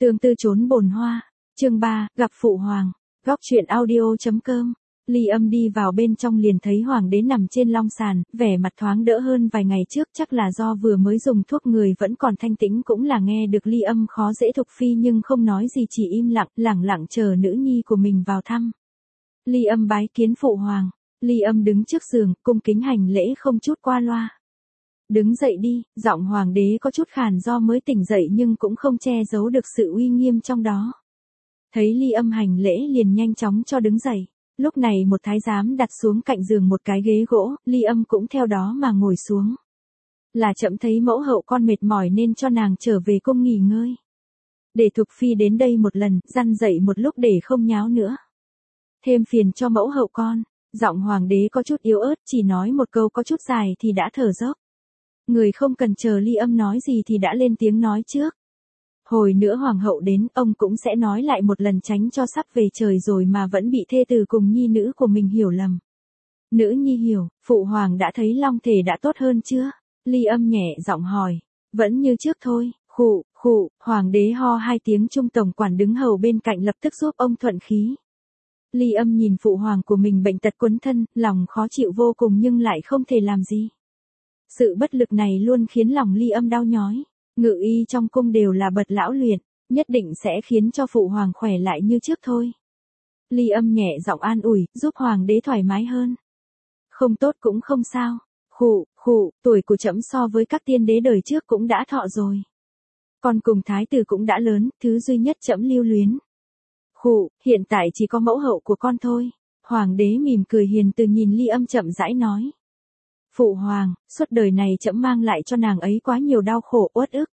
Tương tư trốn bồn hoa, chương 3, gặp phụ hoàng, góc truyện audio.com. Ly Âm đi vào bên trong liền thấy hoàng đế nằm trên long sàn, vẻ mặt thoáng đỡ hơn vài ngày trước, chắc là do vừa mới dùng thuốc người vẫn còn thanh tĩnh, cũng là nghe được Ly Âm khó dễ Thục Phi nhưng không nói gì, chỉ im lặng, lẳng lặng chờ nữ nhi của mình vào thăm. Ly Âm bái kiến phụ hoàng. Ly Âm đứng trước giường, cung kính hành lễ không chút qua loa. Đứng dậy đi, giọng hoàng đế có chút khàn do mới tỉnh dậy nhưng cũng không che giấu được sự uy nghiêm trong đó. Thấy Ly Âm hành lễ liền nhanh chóng cho đứng dậy. Lúc này một thái giám đặt xuống cạnh giường một cái ghế gỗ, Ly Âm cũng theo đó mà ngồi xuống. Là trẫm thấy mẫu hậu con mệt mỏi nên cho nàng trở về cung nghỉ ngơi. Để Thục Phi đến đây một lần, dăn dậy một lúc để không nháo nữa. Thêm phiền cho mẫu hậu con. Giọng hoàng đế có chút yếu ớt, chỉ nói một câu có chút dài thì đã thở dốc. Người không cần chờ Ly Âm nói gì thì đã lên tiếng nói trước. Hồi nữa hoàng hậu đến, ông cũng sẽ nói lại một lần tránh cho sắp về trời rồi mà vẫn bị thê tử cùng nhi nữ của mình hiểu lầm. Nữ nhi hiểu, phụ hoàng đã thấy long thể đã tốt hơn chưa? Ly Âm nhẹ giọng hỏi. Vẫn như trước thôi, khụ, hoàng đế ho hai tiếng, trung tổng quản đứng hầu bên cạnh lập tức giúp ông thuận khí. Ly Âm nhìn phụ hoàng của mình bệnh tật quấn thân, lòng khó chịu vô cùng nhưng lại không thể làm gì. Sự bất lực này luôn khiến lòng Ly Âm đau nhói. Ngự y trong cung đều là bậc lão luyện, nhất định sẽ khiến cho phụ hoàng khỏe lại như trước thôi. Ly Âm nhẹ giọng an ủi, giúp hoàng đế thoải mái hơn. Không tốt cũng không sao. Khụ, tuổi của trẫm so với các tiên đế đời trước cũng đã thọ rồi. Còn cùng thái tử cũng đã lớn, thứ duy nhất trẫm lưu luyến. Hiện tại chỉ có mẫu hậu của con thôi. Hoàng đế mỉm cười hiền từ nhìn Ly Âm chậm rãi nói. Phụ hoàng, suốt đời này trẫm mang lại cho nàng ấy quá nhiều đau khổ uất ức.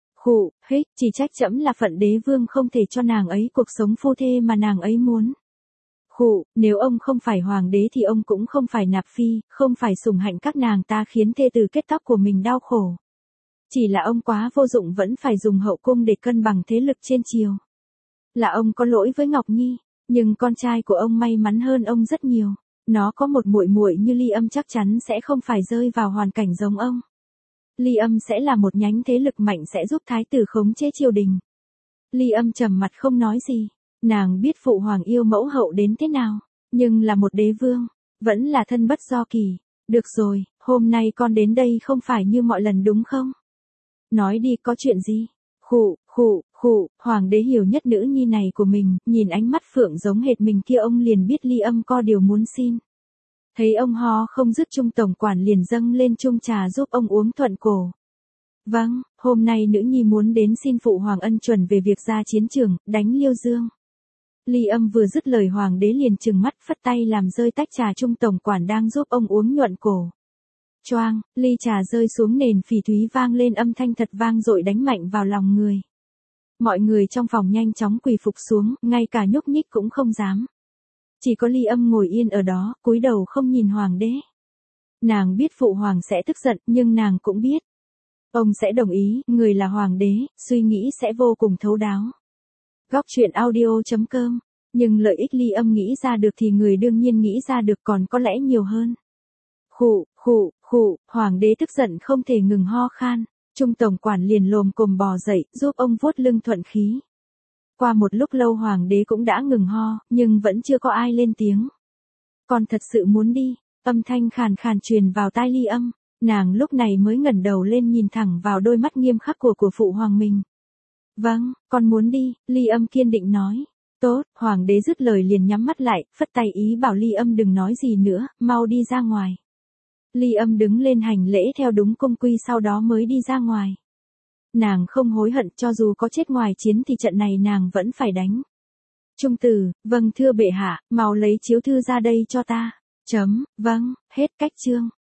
Chỉ trách trẫm là phận đế vương không thể cho nàng ấy cuộc sống phu thê mà nàng ấy muốn. Nếu ông không phải hoàng đế thì ông cũng không phải nạp phi, không phải sủng hạnh các nàng ta khiến thê tử kết tóc của mình đau khổ. Chỉ là ông quá vô dụng vẫn phải dùng hậu cung để cân bằng thế lực trên triều. Là ông có lỗi với Ngọc Nhi, nhưng con trai của ông may mắn hơn ông rất nhiều. Nó có một muội muội như Ly Âm chắc chắn sẽ không phải rơi vào hoàn cảnh giống ông. Ly Âm sẽ là một nhánh thế lực mạnh sẽ giúp thái tử khống chế triều đình. Ly Âm trầm mặt không nói gì. Nàng biết phụ hoàng yêu mẫu hậu đến thế nào, nhưng là một đế vương, vẫn là thân bất do kỳ. Được rồi, hôm nay con đến đây không phải như mọi lần đúng không? Nói đi, có chuyện gì? Hoàng đế hiểu nhất nữ nhi này của mình, nhìn ánh mắt phượng giống hệt mình kia ông liền biết Ly Âm có điều muốn xin. Thấy ông ho không dứt, trung tổng quản liền dâng lên chung trà giúp ông uống thuận cổ. Vâng, hôm nay nữ nhi muốn đến xin phụ hoàng ân chuẩn về việc ra chiến trường, đánh Liêu Dương. Ly Âm vừa dứt lời hoàng đế liền trừng mắt phất tay làm rơi tách trà trung tổng quản đang giúp ông uống nhuận cổ. Choang, ly trà rơi xuống nền phỉ thúy vang lên âm thanh thật vang dội đánh mạnh vào lòng người. Mọi người trong phòng nhanh chóng quỳ phục xuống, ngay cả nhúc nhích cũng không dám. Chỉ có Ly Âm ngồi yên ở đó, cúi đầu không nhìn hoàng đế. Nàng biết phụ hoàng sẽ tức giận, nhưng nàng cũng biết ông sẽ đồng ý, người là hoàng đế, suy nghĩ sẽ vô cùng thấu đáo. Góc truyện audio.com. Nhưng lợi ích Ly Âm nghĩ ra được thì người đương nhiên nghĩ ra được còn có lẽ nhiều hơn. Hoàng đế tức giận không thể ngừng ho khan. Trung tổng quản liền lồm cồm bò dậy, giúp ông vuốt lưng thuận khí. Qua một lúc lâu hoàng đế cũng đã ngừng ho, nhưng vẫn chưa có ai lên tiếng. Con thật sự muốn đi, âm thanh khàn khàn truyền vào tai Ly Âm. Nàng lúc này mới ngẩng đầu lên nhìn thẳng vào đôi mắt nghiêm khắc của phụ hoàng mình. Vâng, con muốn đi, Ly Âm kiên định nói. Tốt, hoàng đế dứt lời liền nhắm mắt lại, phất tay ý bảo Ly Âm đừng nói gì nữa, mau đi ra ngoài. Ly Âm đứng lên hành lễ theo đúng cung quy sau đó mới đi ra ngoài. Nàng không hối hận, cho dù có chết ngoài chiến thì trận này nàng vẫn phải đánh. Trung tử, vâng thưa bệ hạ, mau lấy chiếu thư ra đây cho ta. Vâng, hết cách chương.